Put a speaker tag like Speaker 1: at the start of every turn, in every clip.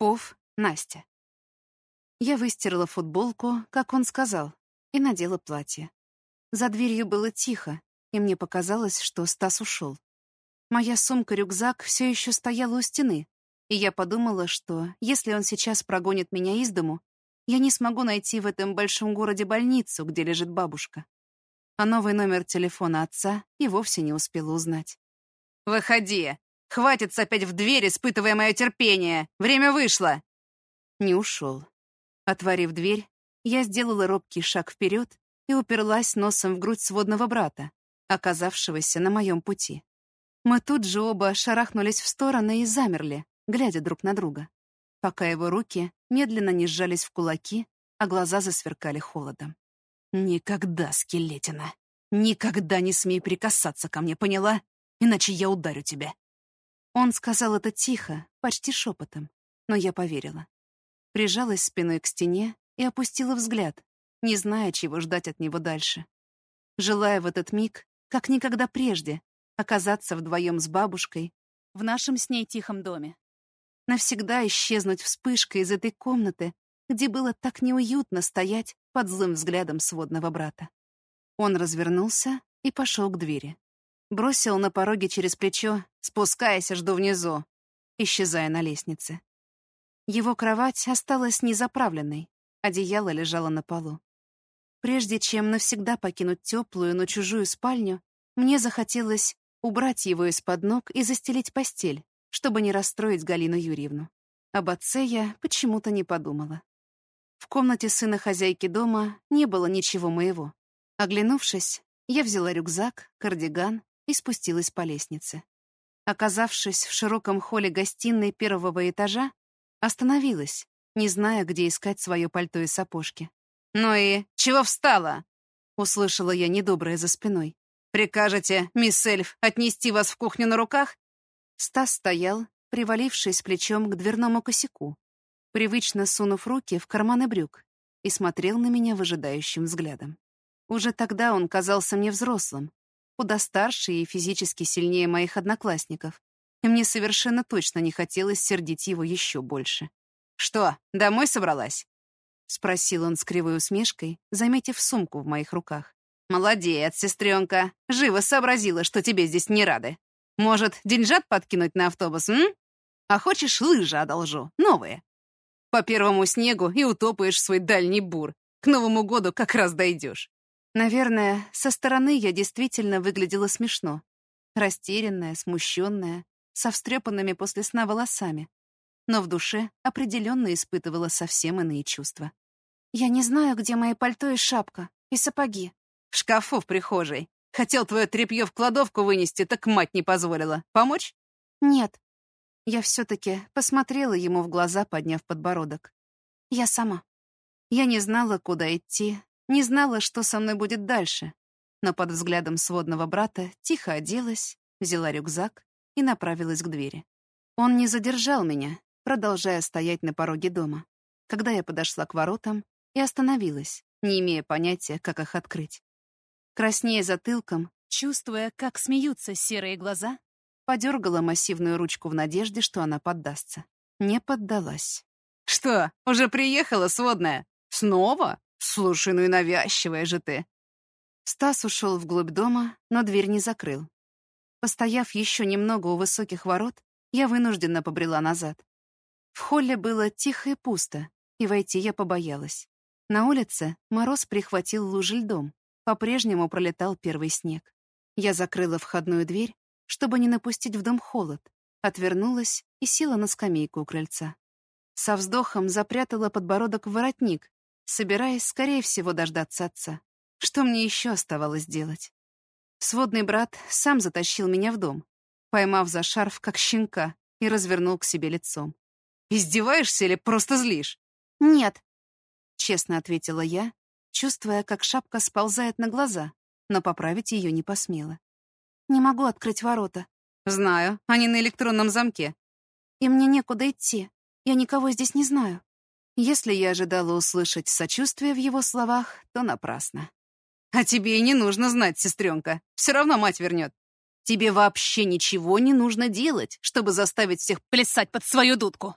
Speaker 1: Попов, Настя. Я выстирала футболку, как он сказал, и надела платье. За дверью было тихо, и мне показалось, что Стас ушел. Моя сумка-рюкзак все еще стояла у стены, и я подумала, что если он сейчас прогонит меня из дому, я не смогу найти в этом большом городе больницу, где лежит бабушка. А новый номер телефона отца и вовсе не успела узнать. «Выходи! Хватит опять в дверь, испытывая мое терпение! Время вышло!» Не ушел. Отворив дверь, я сделала робкий шаг вперед и уперлась носом в грудь сводного брата, оказавшегося на моем пути. Мы тут же оба шарахнулись в стороны и замерли, глядя друг на друга, пока его руки медленно не сжались в кулаки, а глаза засверкали холодом. «Никогда, скелетина, никогда не смей прикасаться ко мне, поняла? Иначе я ударю тебя». Он сказал это тихо, почти шепотом, но я поверила. Прижалась спиной к стене и опустила взгляд, не зная, чего ждать от него дальше. Желая в этот миг, как никогда прежде, оказаться вдвоем с бабушкой в нашем с ней тихом доме. Навсегда исчезнуть вспышкой из этой комнаты, где было так неуютно стоять под злым взглядом сводного брата. Он развернулся и пошел к двери. Бросил на пороге через плечо: «Спускайся, жду внизу», исчезая на лестнице. Его кровать осталась незаправленной, одеяло лежало на полу. Прежде чем навсегда покинуть теплую, но чужую спальню, мне захотелось убрать его из-под ног и застелить постель, чтобы не расстроить Галину Юрьевну. Об отце я почему-то не подумала. В комнате сына хозяйки дома не было ничего моего. Оглянувшись, я взяла рюкзак, кардиган и спустилась по лестнице. Оказавшись в широком холле гостиной первого этажа, остановилась, не зная, где искать свое пальто и сапожки. «Ну и чего встала?» — услышала я недоброе за спиной. «Прикажете, мисс Эльф, отнести вас в кухню на руках?» Стас стоял, привалившись плечом к дверному косяку, привычно сунув руки в карманы брюк, и смотрел на меня выжидающим взглядом. Уже тогда он казался мне взрослым, куда старше и физически сильнее моих одноклассников, и мне совершенно точно не хотелось сердить его еще больше. «Что, домой собралась?» — спросил он с кривой усмешкой, заметив сумку в моих руках. «Молодец, сестренка, живо сообразила, что тебе здесь не рады. Может, деньжат подкинуть на автобус, м? А хочешь, лыжи одолжу, новые? По первому снегу и утопаешь в свой дальний бур. К Новому году как раз дойдешь». Наверное, со стороны я действительно выглядела смешно. Растерянная, смущенная, со встрепанными после сна волосами. Но в душе определенно испытывала совсем иные чувства. «Я не знаю, где мои пальто и шапка, и сапоги». «В шкафу в прихожей. Хотел твое тряпье в кладовку вынести, так мать не позволила. Помочь?» «Нет». Я все-таки посмотрела ему в глаза, подняв подбородок. «Я сама». Я не знала, куда идти, не знала, что со мной будет дальше, но под взглядом сводного брата тихо оделась, взяла рюкзак и направилась к двери. Он не задержал меня, продолжая стоять на пороге дома, когда я подошла к воротам и остановилась, не имея понятия, как их открыть. Краснея затылком, чувствуя, как смеются серые глаза, подергала массивную ручку в надежде, что она поддастся. Не поддалась. «Что, уже приехала, сводная? Снова? Слушай, ну и навязчивая же ты». Стас ушел вглубь дома, но дверь не закрыл. Постояв еще немного у высоких ворот, я вынужденно побрела назад. В холле было тихо и пусто, и войти я побоялась. На улице мороз прихватил лужи льдом, по-прежнему пролетал первый снег. Я закрыла входную дверь, чтобы не напустить в дом холод, отвернулась и села на скамейку у крыльца. Со вздохом запрятала подбородок в воротник, собираясь, скорее всего, дождаться отца. Что мне еще оставалось делать? Сводный брат сам затащил меня в дом, поймав за шарф, как щенка, и развернул к себе лицом. «Издеваешься или просто злишь?» «Нет», — честно ответила я, чувствуя, как шапка сползает на глаза, но поправить ее не посмела. «Не могу открыть ворота». «Знаю, они на электронном замке». «И мне некуда идти. Я никого здесь не знаю». Если я ожидала услышать сочувствие в его словах, то напрасно. «А тебе и не нужно знать, сестренка. Все равно мать вернет. Тебе вообще ничего не нужно делать, чтобы заставить всех плясать под свою дудку».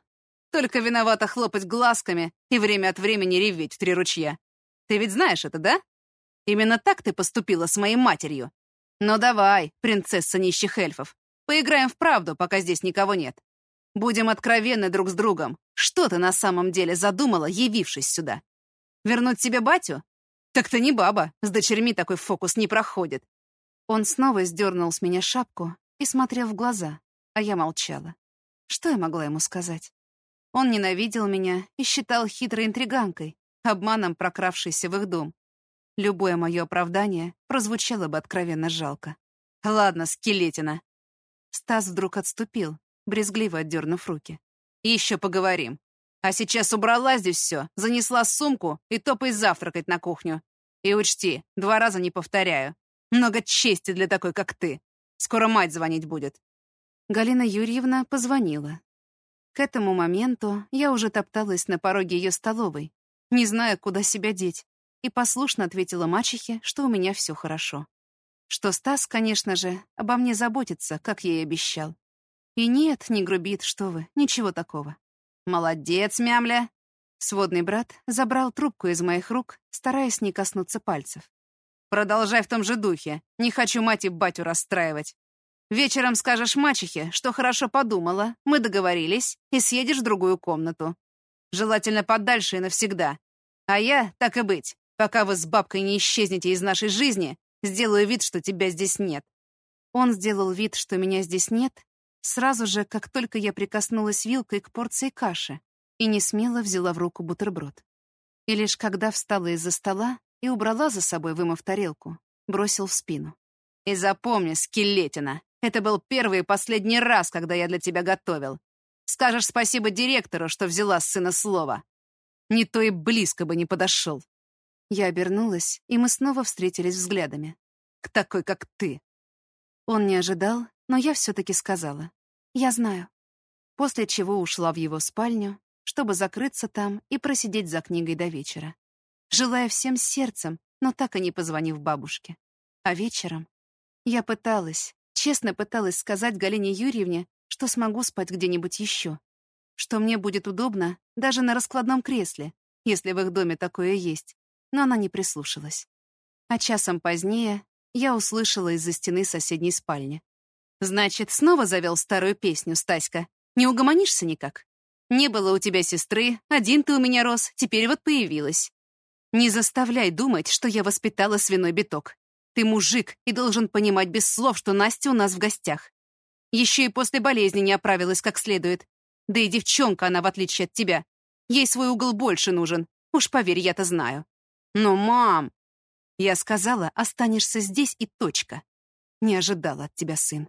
Speaker 1: Только виновата хлопать глазками и время от времени реветь в 3 ручья. Ты ведь знаешь это, да? Именно так ты поступила с моей матерью. Ну давай, принцесса нищих эльфов, поиграем в правду, пока здесь никого нет. Будем откровенны друг с другом. Что ты на самом деле задумала, явившись сюда? Вернуть себе батю? Так ты не баба, с дочерьми такой фокус не проходит. Он снова сдернул с меня шапку и смотрел в глаза, а я молчала. Что я могла ему сказать? Он ненавидел меня и считал хитрой интриганкой, обманом прокравшейся в их дом. Любое мое оправдание прозвучало бы откровенно жалко. Ладно, скелетина. Стас вдруг отступил, брезгливо отдернув руки. Еще поговорим. А сейчас убрала здесь все, занесла сумку и топай завтракать на кухню. И учти, 2 раза не повторяю. Много чести для такой, как ты. Скоро мать звонить будет. Галина Юрьевна позвонила. К этому моменту я уже топталась на пороге ее столовой, не зная, куда себя деть, и послушно ответила мачехе, что у меня все хорошо. Что Стас, конечно же, обо мне заботится, как я и обещал. И нет, не грубит, что вы, ничего такого. Молодец, мямля. Сводный брат забрал трубку из моих рук, стараясь не коснуться пальцев. Продолжай в том же духе. Не хочу мать и батю расстраивать. Вечером скажешь мачехе, что хорошо подумала, мы договорились, и съедешь в другую комнату. Желательно подальше и навсегда. А я, так и быть, пока вы с бабкой не исчезнете из нашей жизни, сделаю вид, что тебя здесь нет. Он сделал вид, что меня здесь нет, сразу же, как только я прикоснулась вилкой к порции каши и несмело взяла в руку бутерброд. И лишь когда встала из-за стола и убрала за собой, вымыв тарелку, бросил в спину. И запомни, скелетина, это был первый и последний раз, когда я для тебя готовил. Скажешь спасибо директору, что взяла с сына слово. Не то и близко бы не подошел. Я обернулась, и мы снова встретились взглядами. К такой, как ты. Он не ожидал, но я все-таки сказала. Я знаю. После чего ушла в его спальню, чтобы закрыться там и просидеть за книгой до вечера. Желая всем сердцем, но так и не позвонив бабушке. А вечером я пыталась, честно пыталась сказать Галине Юрьевне, что смогу спать где-нибудь еще, что мне будет удобно даже на раскладном кресле, если в их доме такое есть, но она не прислушалась. А часом позднее я услышала из-за стены соседней спальни. «Значит, снова завел старую песню, Стаська? Не угомонишься никак? Не было у тебя сестры, один ты у меня рос, теперь вот появилась. Не заставляй думать, что я воспитала свиной биток. Ты мужик и должен понимать без слов, что Настя у нас в гостях. Еще и после болезни не оправилась как следует. Да и девчонка она, в отличие от тебя. Ей свой угол больше нужен. Уж поверь, я-то знаю. Но, мам... Я сказала, останешься здесь и точка. Не ожидала от тебя, сын.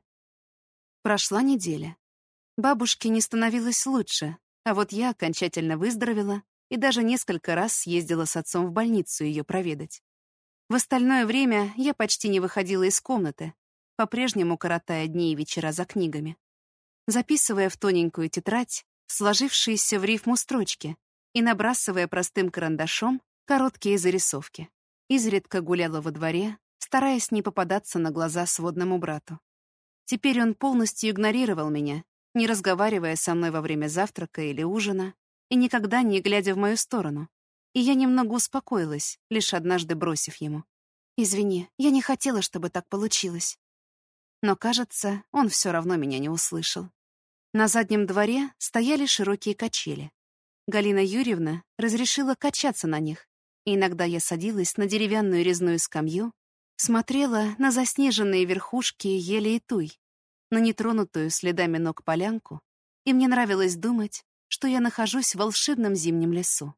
Speaker 1: Прошла неделя. Бабушке не становилось лучше, а вот я окончательно выздоровела и даже несколько раз съездила с отцом в больницу ее проведать. В остальное время я почти не выходила из комнаты, по-прежнему коротая дни и вечера за книгами, записывая в тоненькую тетрадь сложившиеся в рифму строчки и набрасывая простым карандашом короткие зарисовки. Изредка гуляла во дворе, стараясь не попадаться на глаза сводному брату. Теперь он полностью игнорировал меня, не разговаривая со мной во время завтрака или ужина и никогда не глядя в мою сторону. И я немного успокоилась, лишь однажды бросив ему. «Извини, я не хотела, чтобы так получилось». Но, кажется, он все равно меня не услышал. На заднем дворе стояли широкие качели. Галина Юрьевна разрешила качаться на них, и иногда я садилась на деревянную резную скамью, смотрела на заснеженные верхушки ели и туй, на нетронутую следами ног полянку, и мне нравилось думать, что я нахожусь в волшебном зимнем лесу,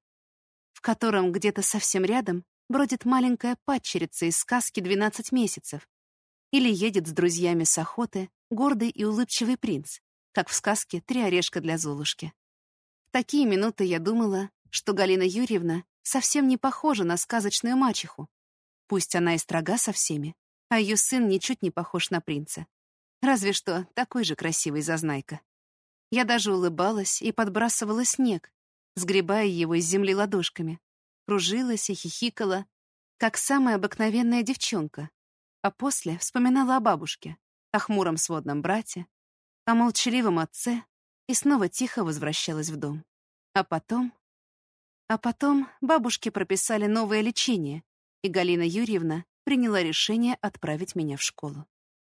Speaker 1: в котором где-то совсем рядом бродит маленькая падчерица из сказки «12 месяцев» или едет с друзьями с охоты гордый и улыбчивый принц, как в сказке «Три орешка для Золушки». В такие минуты я думала, что Галина Юрьевна совсем не похожа на сказочную мачеху. Пусть она и строга со всеми, а ее сын ничуть не похож на принца. Разве что такой же красивый зазнайка. Я даже улыбалась и подбрасывала снег, сгребая его из земли ладошками. Кружилась и хихикала, как самая обыкновенная девчонка. А после вспоминала о бабушке, о хмуром сводном брате, о молчаливом отце и снова тихо возвращалась в дом. А потом... А потом бабушке прописали новое лечение, и Галина Юрьевна приняла решение отправить меня в школу.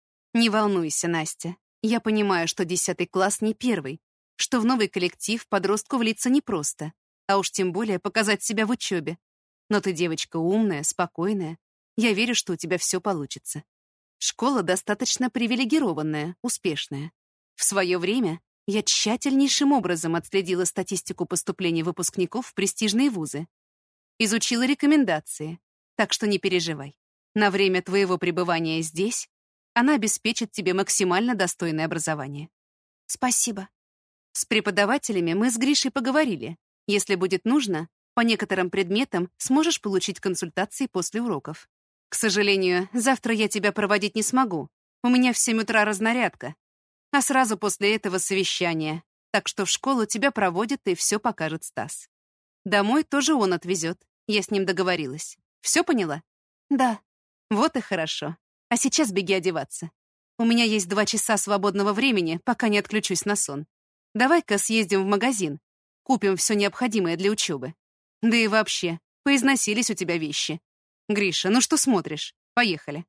Speaker 1: Не волнуйся, Настя. Я понимаю, что 10 класс не первый, что в новый коллектив подростку влиться непросто, а уж тем более показать себя в учебе. Но ты девочка умная, спокойная. Я верю, что у тебя все получится. Школа достаточно привилегированная, успешная. В свое время я тщательнейшим образом отследила статистику поступления выпускников в престижные вузы. Изучила рекомендации, так что не переживай. На время твоего пребывания здесь она обеспечит тебе максимально достойное образование. Спасибо. С преподавателями мы с Гришей поговорили. Если будет нужно, по некоторым предметам сможешь получить консультации после уроков. К сожалению, завтра я тебя проводить не смогу. У меня в 7 утра разнарядка. А сразу после этого совещание. Так что в школу тебя проводят и все покажет Стас. Домой тоже он отвезет. Я с ним договорилась. Все поняла? Да. Вот и хорошо. А сейчас беги одеваться. У меня есть 2 часа свободного времени, пока не отключусь на сон. Давай-ка съездим в магазин. Купим все необходимое для учебы. Да и вообще, поизносились у тебя вещи. Гриша, ну что смотришь? Поехали.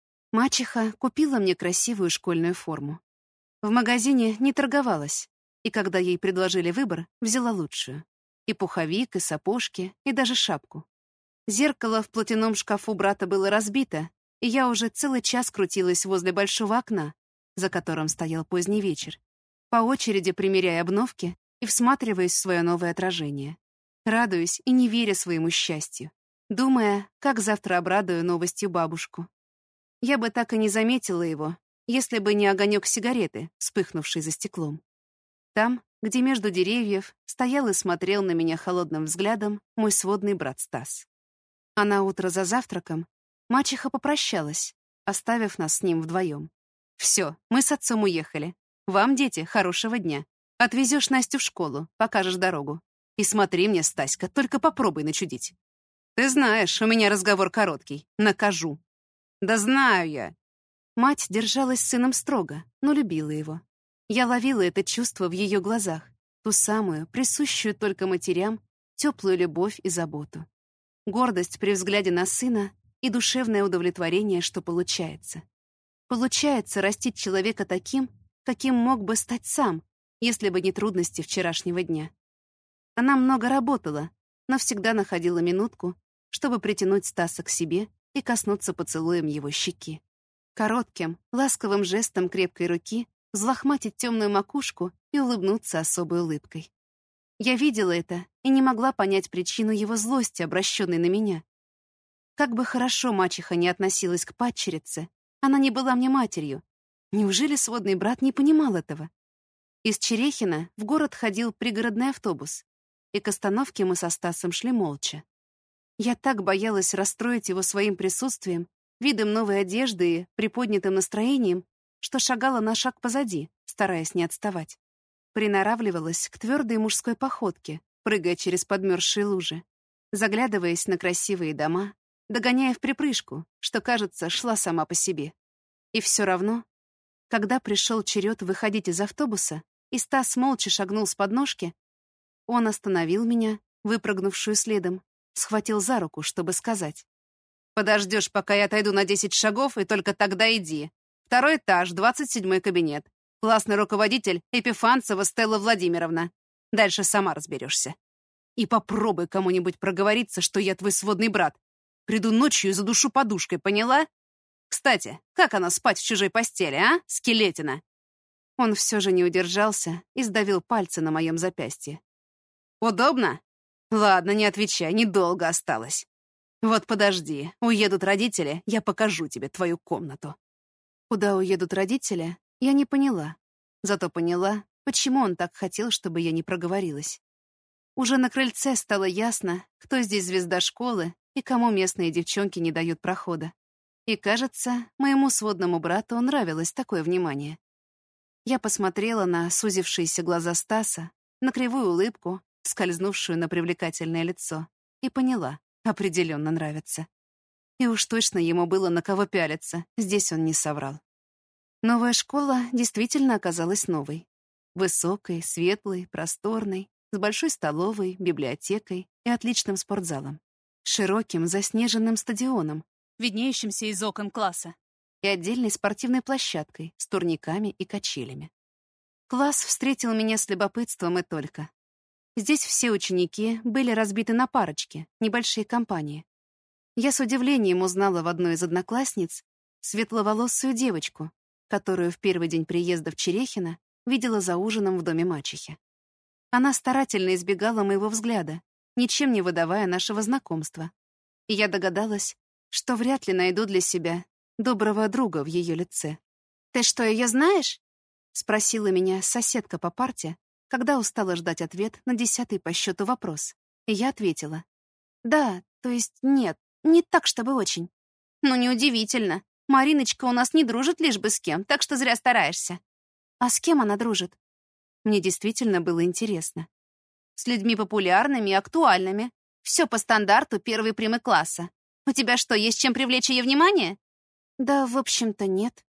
Speaker 1: Мачеха купила мне красивую школьную форму. В магазине не торговалась, и когда ей предложили выбор, взяла лучшую. И пуховик, и сапожки, и даже шапку. Зеркало в платяном шкафу брата было разбито, и я уже целый час крутилась возле большого окна, за которым стоял поздний вечер, по очереди примеряя обновки и всматриваясь в свое новое отражение, радуясь и не веря своему счастью, думая, как завтра обрадую новостью бабушку. Я бы так и не заметила его, если бы не огонек сигареты, вспыхнувший за стеклом. Там, где между деревьев, стоял и смотрел на меня холодным взглядом мой сводный брат Стас. А на утро за завтраком мачеха попрощалась, оставив нас с ним вдвоем. «Все, мы с отцом уехали. Вам, дети, хорошего дня. Отвезешь Настю в школу, покажешь дорогу. И смотри мне, Стаська, только попробуй начудить. Ты знаешь, у меня разговор короткий. Накажу». «Да знаю я». Мать держалась с сыном строго, но любила его. Я ловила это чувство в ее глазах, ту самую, присущую только матерям, теплую любовь и заботу. Гордость при взгляде на сына и душевное удовлетворение, что получается. Получается растить человека таким, каким мог бы стать сам, если бы не трудности вчерашнего дня. Она много работала, но всегда находила минутку, чтобы притянуть Стаса к себе и коснуться поцелуем его щеки. Коротким, ласковым жестом крепкой руки взлохматить темную макушку и улыбнуться особой улыбкой. Я видела это и не могла понять причину его злости, обращенной на меня. Как бы хорошо мачеха не относилась к падчерице, она не была мне матерью. Неужели сводный брат не понимал этого? Из Черехина в город ходил пригородный автобус, и к остановке мы со Стасом шли молча. Я так боялась расстроить его своим присутствием, видом новой одежды и приподнятым настроением, что шагала на шаг позади, стараясь не отставать. Приноравливалась к твердой мужской походке, прыгая через подмерзшие лужи, заглядываясь на красивые дома, догоняя в припрыжку, что, кажется, шла сама по себе. И все равно, когда пришел черед выходить из автобуса, и Стас молча шагнул с подножки, он остановил меня, выпрыгнувшую следом, схватил за руку, чтобы сказать: «Подождешь, пока я отойду на 10 шагов, и только тогда иди. 2-й этаж, 27-й кабинет. Классный руководитель Епифанцева Стелла Владимировна. Дальше сама разберешься. И попробуй кому-нибудь проговориться, что я твой сводный брат. Приду ночью и задушу подушкой, поняла? Кстати, как она спать в чужой постели, а, скелетина?» Он все же не удержался и сдавил пальцы на моем запястье. «Удобно? Ладно, не отвечай, недолго осталось. Вот подожди, уедут родители, я покажу тебе твою комнату». Куда уедут родители, я не поняла. Зато поняла, почему он так хотел, чтобы я не проговорилась. Уже на крыльце стало ясно, кто здесь звезда школы и кому местные девчонки не дают прохода. И, кажется, моему сводному брату нравилось такое внимание. Я посмотрела на сузившиеся глаза Стаса, на кривую улыбку, скользнувшую на привлекательное лицо, и поняла, определенно нравится. И уж точно ему было на кого пялиться, здесь он не соврал. Новая школа действительно оказалась новой. Высокой, светлой, просторной, с большой столовой, библиотекой и отличным спортзалом, широким заснеженным стадионом, виднеющимся из окон класса, и отдельной спортивной площадкой с турниками и качелями. Класс встретил меня с любопытством и только. Здесь все ученики были разбиты на парочки, небольшие компании. Я с удивлением узнала в одной из одноклассниц светловолосую девочку, которую в первый день приезда в Черехино видела за ужином в доме мачехи. Она старательно избегала моего взгляда, ничем не выдавая нашего знакомства. И я догадалась, что вряд ли найду для себя доброго друга в ее лице. «Ты что, ее знаешь?» — спросила меня соседка по парте, когда устала ждать ответ на 10-й по счету вопрос. И я ответила: «Да, то есть нет, не так, чтобы очень». «Ну, неудивительно. Мариночка у нас не дружит лишь бы с кем, так что зря стараешься». «А с кем она дружит?» Мне действительно было интересно. «С людьми популярными и актуальными. Все по стандарту первой примы класса. У тебя что, есть чем привлечь ее внимание?» «Да, в общем-то, нет».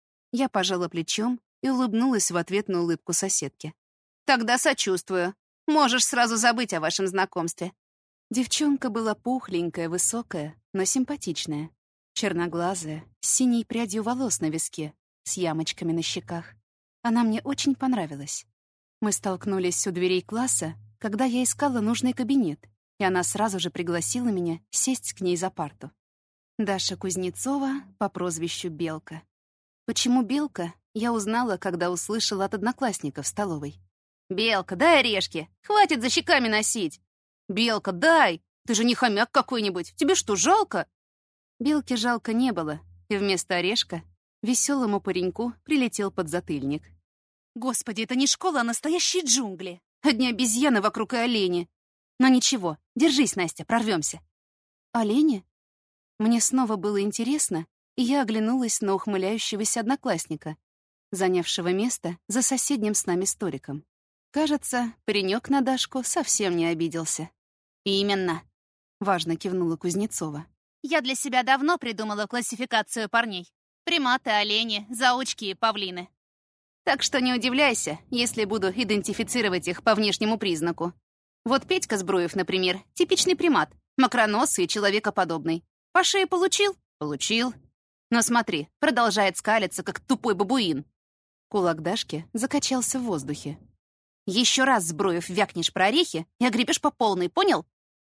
Speaker 1: Я пожала плечом и улыбнулась в ответ на улыбку соседки. «Тогда сочувствую. Можешь сразу забыть о вашем знакомстве». Девчонка была пухленькая, высокая, но симпатичная. Черноглазая, с синей прядью волос на виске, с ямочками на щеках. Она мне очень понравилась. Мы столкнулись у дверей класса, когда я искала нужный кабинет, и она сразу же пригласила меня сесть к ней за парту. Даша Кузнецова по прозвищу Белка. Почему Белка, я узнала, когда услышала от одноклассников в столовой. «Белка, дай орешки! Хватит за щеками носить! Белка, дай! Ты же не хомяк какой-нибудь! Тебе что, жалко?» Белке жалко не было, и вместо орешка веселому пареньку прилетел подзатыльник. «Господи, это не школа, а настоящие джунгли! Одни обезьяны вокруг и олени! Но ничего, держись, Настя, прорвемся!» «Олени?» Мне снова было интересно, и я оглянулась на ухмыляющегося одноклассника, занявшего место за соседним с нами столиком. Кажется, паренек на Дашку совсем не обиделся. «Именно», — важно кивнула Кузнецова. «Я для себя давно придумала классификацию парней. Приматы, олени, заучки и павлины. Так что не удивляйся, если буду идентифицировать их по внешнему признаку. Вот Петька Збруев, например, типичный примат, макроносый и человекоподобный. По шее получил? Получил. Но смотри, продолжает скалиться, как тупой бабуин». Кулак Дашки закачался в воздухе. «Еще раз, Збруев, вякнешь про орехи и огребешь по полной, понял?»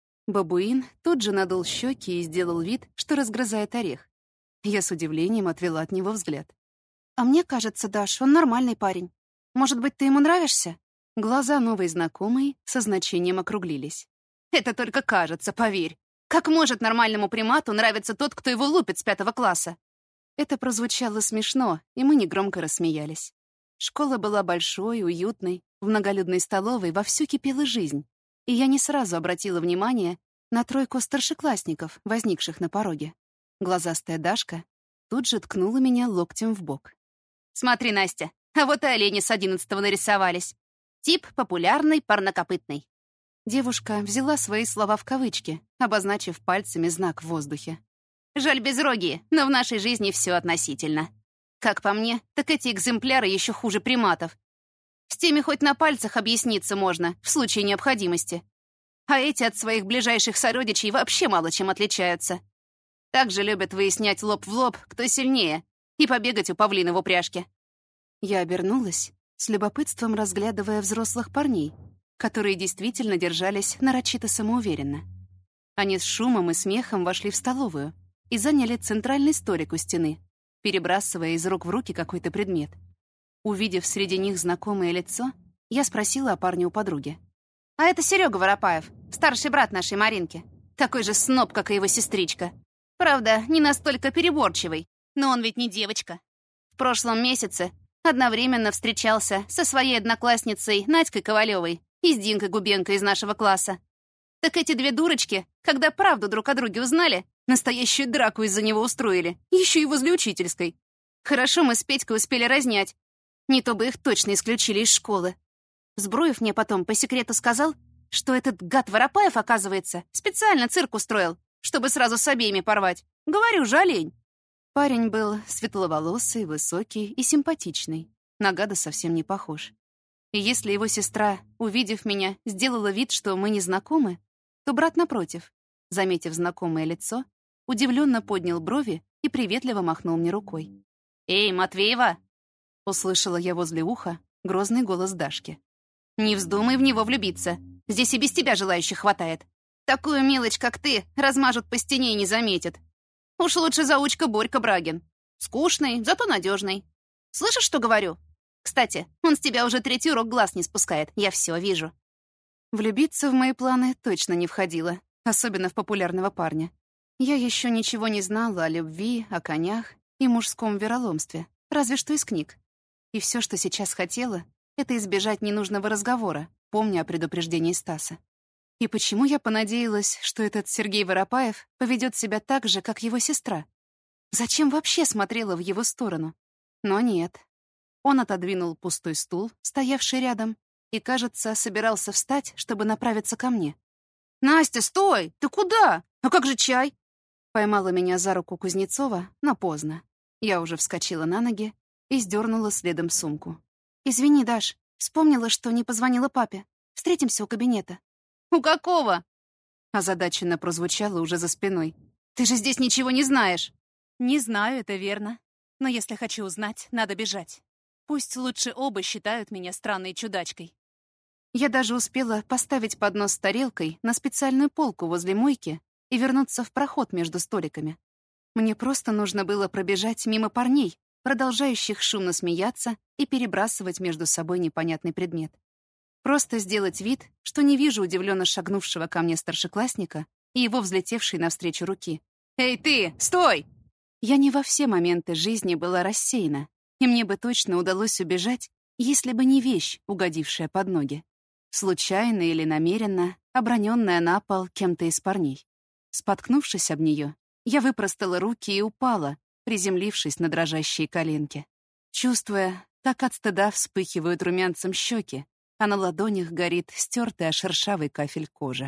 Speaker 1: Бабуин тут же надул щеки и сделал вид, что разгрызает орех. Я с удивлением отвела от него взгляд. «А мне кажется, Даш, он нормальный парень. Может быть, ты ему нравишься?» Глаза новой знакомой со значением округлились. «Это только кажется, поверь. Как может нормальному примату нравиться тот, кто его лупит с 5 класса?» Это прозвучало смешно, и мы негромко рассмеялись. Школа была большой, уютной, в многолюдной столовой вовсю кипела жизнь, и я не сразу обратила внимание на тройку старшеклассников, возникших на пороге. Глазастая Дашка тут же ткнула меня локтем в бок. «Смотри, Настя, а вот и олени с 11-го нарисовались. Тип популярный, парнокопытный». Девушка взяла свои слова в кавычки, обозначив пальцами знак в воздухе. «Жаль безрогие, но в нашей жизни все относительно. Как по мне, так эти экземпляры еще хуже приматов. С теми хоть на пальцах объясниться можно, в случае необходимости. А эти от своих ближайших сородичей вообще мало чем отличаются. Также любят выяснять лоб в лоб, кто сильнее, и побегать у павлина в упряжке». Я обернулась, с любопытством разглядывая взрослых парней, которые действительно держались нарочито самоуверенно. Они с шумом и смехом вошли в столовую и заняли центральный столик у стены, перебрасывая из рук в руки какой-то предмет. Увидев среди них знакомое лицо, я спросила о парне у подруги. «А это Серега Воропаев, старший брат нашей Маринки. Такой же сноб, как и его сестричка. Правда, не настолько переборчивый, но он ведь не девочка. В прошлом месяце одновременно встречался со своей одноклассницей Надькой Ковалевой и с Динкой Губенко из нашего класса. Так эти две дурочки, когда правду друг о друге узнали, настоящую драку из-за него устроили, еще и возле учительской. Хорошо мы с Петькой успели разнять. Не то бы их точно исключили из школы. Збруев мне потом по секрету сказал, что этот гад Воропаев, оказывается, специально цирк устроил, чтобы сразу с обеими порвать. Говорю же, олень. Парень был светловолосый, высокий и симпатичный. На гада совсем не похож. И если его сестра, увидев меня, сделала вид, что мы не знакомы, то брат напротив, заметив знакомое лицо, удивленно поднял брови и приветливо махнул мне рукой. «Эй, Матвеева!» — услышала я возле уха грозный голос Дашки. «Не вздумай в него влюбиться. Здесь и без тебя желающих хватает. Такую мелочь, как ты, размажут по стене и не заметят. Уж лучше заучка Борька Брагин. Скучный, зато надежный. Слышишь, что говорю? Кстати, он с тебя уже 3-й урок глаз не спускает. Я все вижу». Влюбиться в мои планы точно не входило, особенно в популярного парня. Я еще ничего не знала о любви, о конях и мужском вероломстве, разве что из книг. И все, что сейчас хотела, это избежать ненужного разговора, помня о предупреждении Стаса. И почему я понадеялась, что этот Сергей Воропаев поведет себя так же, как его сестра? Зачем вообще смотрела в его сторону? Но нет. Он отодвинул пустой стул, стоявший рядом, и, кажется, собирался встать, чтобы направиться ко мне. «Настя, стой! Ты куда? А как же чай?» Поймала меня за руку Кузнецова, но поздно. Я уже вскочила на ноги и сдернула следом сумку. «Извини, Даш, вспомнила, что не позвонила папе. Встретимся у кабинета». «У какого?» Озадаченно прозвучало уже за спиной. «Ты же здесь ничего не знаешь».
Speaker 2: Не знаю, это верно. Но если хочу узнать, надо бежать. Пусть лучше оба считают меня странной чудачкой.
Speaker 1: Я даже успела поставить поднос с тарелкой на специальную полку возле мойки и вернуться в проход между столиками. Мне просто нужно было пробежать мимо парней, продолжающих шумно смеяться и перебрасывать между собой непонятный предмет. Просто сделать вид, что не вижу удивленно шагнувшего ко мне старшеклассника и его взлетевшей навстречу руки.
Speaker 2: «Эй, ты! Стой!»
Speaker 1: Я не во все моменты жизни была рассеяна, и мне бы точно удалось убежать, если бы не вещь, угодившая под ноги. Случайно или намеренно оброненная на пол кем-то из парней. Споткнувшись об нее, я выпростала руки и упала, приземлившись на дрожащие коленки, чувствуя, как от стыда вспыхивают румянцем щеки, а на ладонях горит стертая шершавый кафель кожи.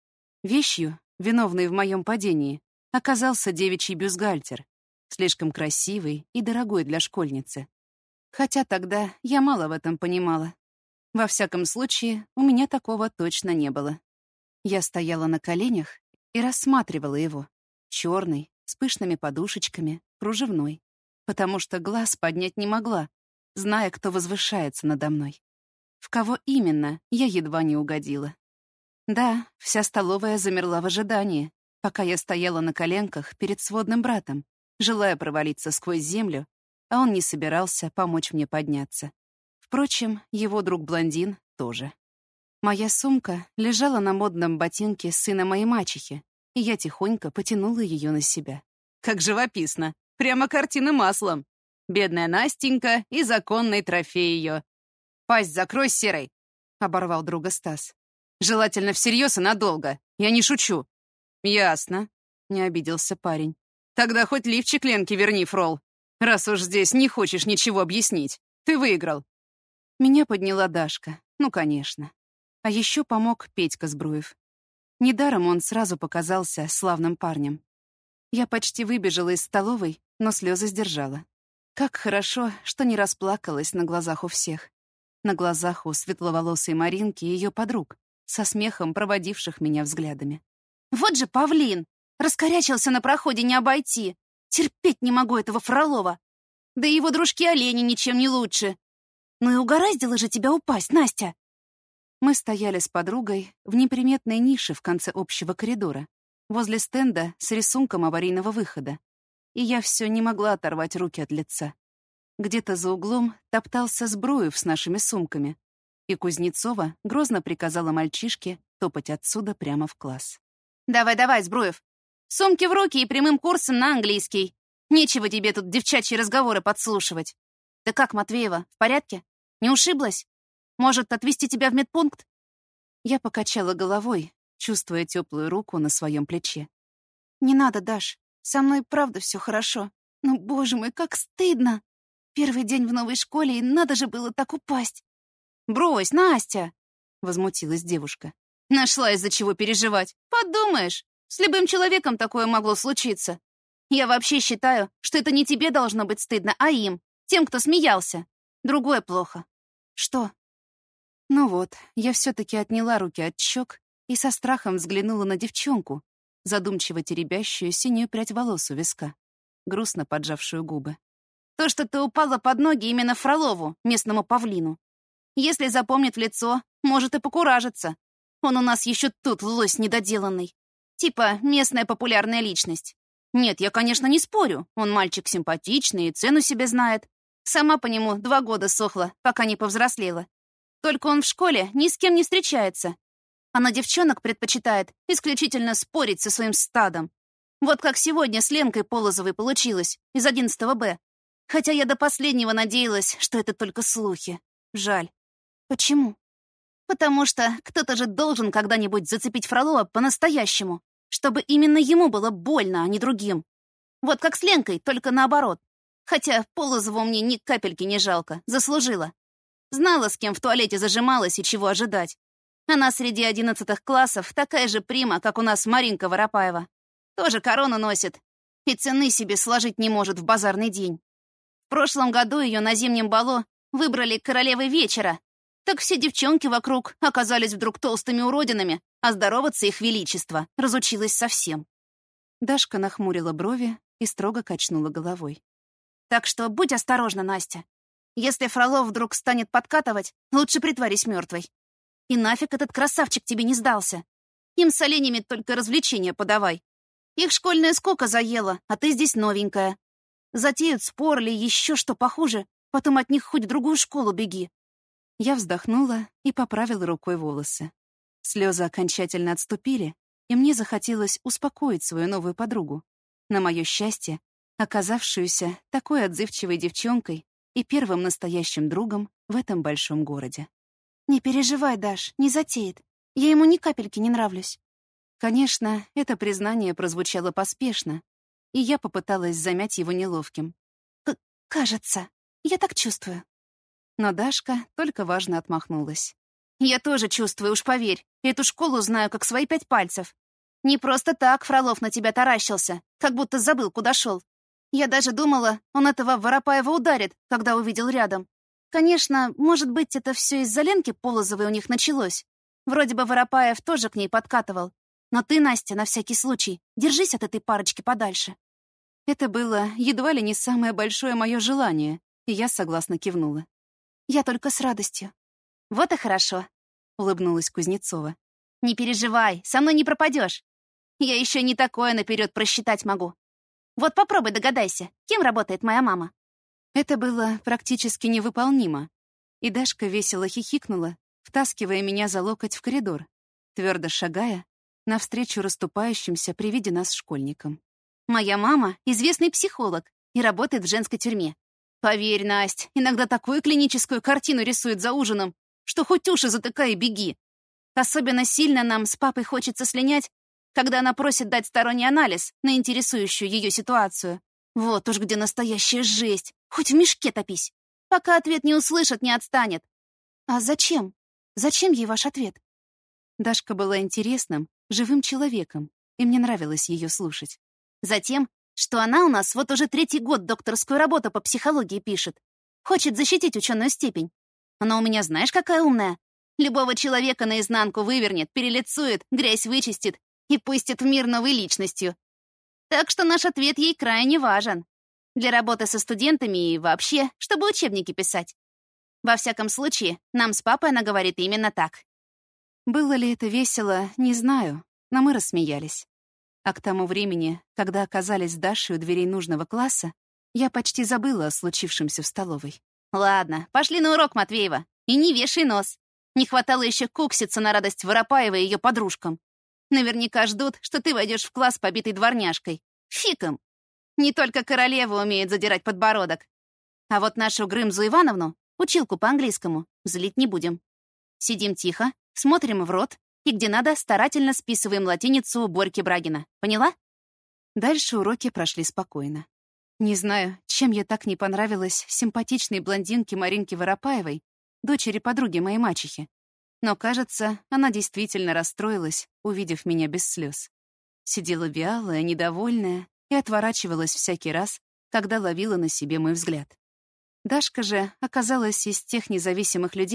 Speaker 1: Вещью, виновной в моем падении, оказался девичий бюстгальтер, слишком красивый и дорогой для школьницы. Хотя тогда я мало в этом понимала. Во всяком случае, у меня такого точно не было. Я стояла на коленях и рассматривала его. Черный, с пышными подушечками, кружевной. Потому что глаз поднять не могла, зная, кто возвышается надо мной. В кого именно, я едва не угодила. Да, вся столовая замерла в ожидании, пока я стояла на коленках перед сводным братом, желая провалиться сквозь землю, а он не собирался помочь мне подняться. Впрочем, его друг-блондин тоже. Моя сумка лежала на модном ботинке сына моей мачехи, и я тихонько потянула ее на себя.
Speaker 2: Как живописно! Прямо картина маслом! Бедная Настенька и законный трофей ее. «Пасть закрой, Серый!» — оборвал друга Стас. «Желательно всерьез и надолго. Я не шучу». «Ясно», — не обиделся парень. «Тогда хоть лифчик Ленке верни, фрол. Раз уж здесь не хочешь ничего объяснить. Ты выиграл».
Speaker 1: Меня подняла Дашка. Ну, конечно. А еще помог Петька Збруев. Недаром он сразу показался славным парнем. Я почти выбежала из столовой, но слезы сдержала. Как хорошо, что не расплакалась на глазах у всех. На глазах у светловолосой Маринки и ее подруг, со смехом проводивших меня взглядами. «Вот же павлин! Раскорячился на проходе не обойти! Терпеть не могу этого Фролова! Да и его дружки-олени ничем не лучше! Ну и угораздило же тебя упасть, Настя!» Мы стояли с подругой в неприметной нише в конце общего коридора, возле стенда с рисунком аварийного выхода. И я все не могла оторвать руки от лица. Где-то за углом топтался Збруев с нашими сумками, и Кузнецова грозно приказала мальчишке топать отсюда прямо в класс. «Давай, Збруев! Сумки в руки и прямым курсом на английский! Нечего тебе тут девчачьи разговоры подслушивать! Да как, Матвеева, в порядке? Не ушиблась? Может, отвезти тебя в медпункт?» Я покачала головой, чувствуя теплую руку на своем плече. «Не надо, Даш. Со мной правда все хорошо. Ну, боже мой, как стыдно! Первый день в новой школе, и надо же было так упасть!» «Брось, Настя!» — возмутилась девушка. «Нашла из-за чего переживать. Подумаешь, с любым человеком такое могло случиться. Я вообще считаю, что это не тебе должно быть стыдно, а им, тем, кто смеялся. Другое плохо». «Что?» Ну вот, я все-таки отняла руки от щек и со страхом взглянула на девчонку, задумчиво теребящую синюю прядь волос у виска, грустно поджавшую губы.
Speaker 2: То, что ты упала под ноги именно Фролову, местному павлину. Если запомнит в лицо, может и покуражиться. Он у нас еще тут лось недоделанный. Типа местная популярная личность. Нет, я, конечно, не спорю. Он мальчик симпатичный и цену себе знает. Сама по нему 2 года сохла, пока не повзрослела. Только он в школе ни с кем не встречается. А на девчонок предпочитает исключительно спорить со своим стадом. Вот как сегодня с Ленкой Полозовой получилось, из 11 Б. Хотя я до последнего надеялась, что это только слухи. Жаль.
Speaker 1: Почему?
Speaker 2: Потому что кто-то же должен когда-нибудь зацепить Фролова по-настоящему, чтобы именно ему было больно, а не другим. Вот как с Ленкой, только наоборот. Хотя Полозову мне ни капельки не жалко, заслужила. Знала, с кем в туалете зажималась и чего ожидать. Она среди 11 классов такая же прима, как у нас Маринка Воропаева. Тоже корону носит. И цены себе сложить не может в базарный день. В прошлом году ее на зимнем балу выбрали королевой вечера. Так все девчонки вокруг оказались вдруг толстыми уродинами, а здороваться их величество разучилась совсем.
Speaker 1: Дашка нахмурила брови и строго качнула головой.
Speaker 2: Так что будь осторожна, Настя. Если Фролов вдруг станет подкатывать, лучше притворись мертвой. И нафиг этот красавчик тебе не сдался. Им с оленями только развлечения подавай. Их школьная скука заела, а ты здесь новенькая. Затеют спор или еще что похуже, потом от них хоть в другую школу беги.
Speaker 1: Я вздохнула и поправила рукой волосы. Слезы окончательно отступили, и мне захотелось успокоить свою новую подругу. На мое счастье, оказавшуюся такой отзывчивой девчонкой и первым настоящим другом в этом большом городе.
Speaker 2: «Не переживай, Даш, не затеет. Я ему ни капельки не нравлюсь».
Speaker 1: Конечно, это признание прозвучало поспешно, и я попыталась замять его неловким.
Speaker 2: «Кажется, я так чувствую».
Speaker 1: Но Дашка только важно отмахнулась.
Speaker 2: «Я тоже чувствую, уж поверь. Эту школу знаю, как свои 5 пальцев. Не просто так Фролов на тебя таращился, как будто забыл, куда шел. Я даже думала, он этого Воропаева ударит, когда увидел рядом. Конечно, может быть, это все из-за Ленки Полозовой у них началось. Вроде бы Воропаев тоже к ней подкатывал. Но ты, Настя, на всякий случай, держись от этой парочки подальше».
Speaker 1: Это было едва ли не самое большое мое желание, и я согласно кивнула.
Speaker 2: «Я только с радостью». «Вот и хорошо», — улыбнулась Кузнецова. «Не переживай, со мной не пропадешь. Я еще не такое наперед просчитать могу. Вот попробуй догадайся, кем работает моя мама».
Speaker 1: Это было практически невыполнимо, и Дашка весело хихикнула, втаскивая меня за локоть в коридор, твердо шагая навстречу расступающимся при виде нас школьникам.
Speaker 2: «Моя мама — известный психолог и работает в женской тюрьме. Поверь, Насть, иногда такую клиническую картину рисует за ужином, что хоть уши затыкай и беги. Особенно сильно нам с папой хочется слинять, когда она просит дать сторонний анализ на интересующую ее ситуацию. Вот уж где настоящая жесть, хоть в мешке топись. Пока ответ не услышит, не отстанет». «А зачем? Зачем ей ваш ответ?»
Speaker 1: Дашка была интересным, живым человеком, и мне нравилось ее слушать.
Speaker 2: «Затем, что она у нас вот уже 3-й год докторскую работу по психологии пишет. Хочет защитить ученую степень. Она у меня знаешь, какая умная? Любого человека наизнанку вывернет, перелицует, грязь вычистит и пустит в мир новой личностью. Так что наш ответ ей крайне важен. Для работы со студентами и вообще, чтобы учебники писать. Во всяком случае, нам с папой она говорит именно так».
Speaker 1: Было ли это весело, не знаю, но мы рассмеялись. А к тому времени, когда оказались с Дашей у дверей нужного класса, я почти забыла о случившемся в столовой.
Speaker 2: «Ладно, пошли на урок, Матвеева, и не вешай нос. Не хватало еще кукситься на радость Воропаева и ее подружкам. Наверняка ждут, что ты войдешь в класс побитой дворняжкой. Фиг им. Не только королева умеет задирать подбородок. А вот нашу Грымзу Ивановну, училку по английскому, злить не будем. Сидим тихо, смотрим в рот, и где надо, старательно списываем латиницу Борьки Брагина. Поняла?»
Speaker 1: Дальше уроки прошли спокойно. Не знаю, чем я так не понравилась симпатичной блондинке Маринке Воропаевой, дочери подруги моей мачехи. Но, кажется, она действительно расстроилась, увидев меня без слез. Сидела вялая, недовольная и отворачивалась всякий раз, когда ловила на себе мой взгляд. Дашка же оказалась из тех независимых людей,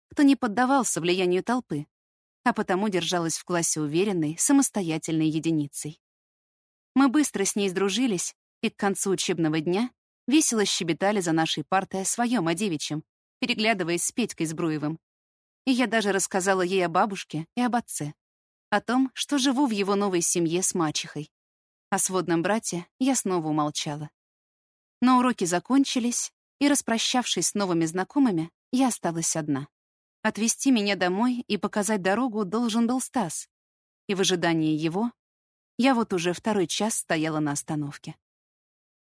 Speaker 1: кто не поддавался влиянию толпы, а потому держалась в классе уверенной, самостоятельной единицей. Мы быстро с ней сдружились, и к концу учебного дня весело щебетали за нашей партой о своем, о девичьем, переглядываясь с Петькой Збруевым. И я даже рассказала ей о бабушке и об отце, о том, что живу в его новой семье с мачехой. О сводном брате я снова умолчала. Но уроки закончились, и, распрощавшись с новыми знакомыми, я осталась одна. Отвезти меня домой и показать дорогу должен был Стас. И в ожидании его я вот уже второй час стояла на остановке.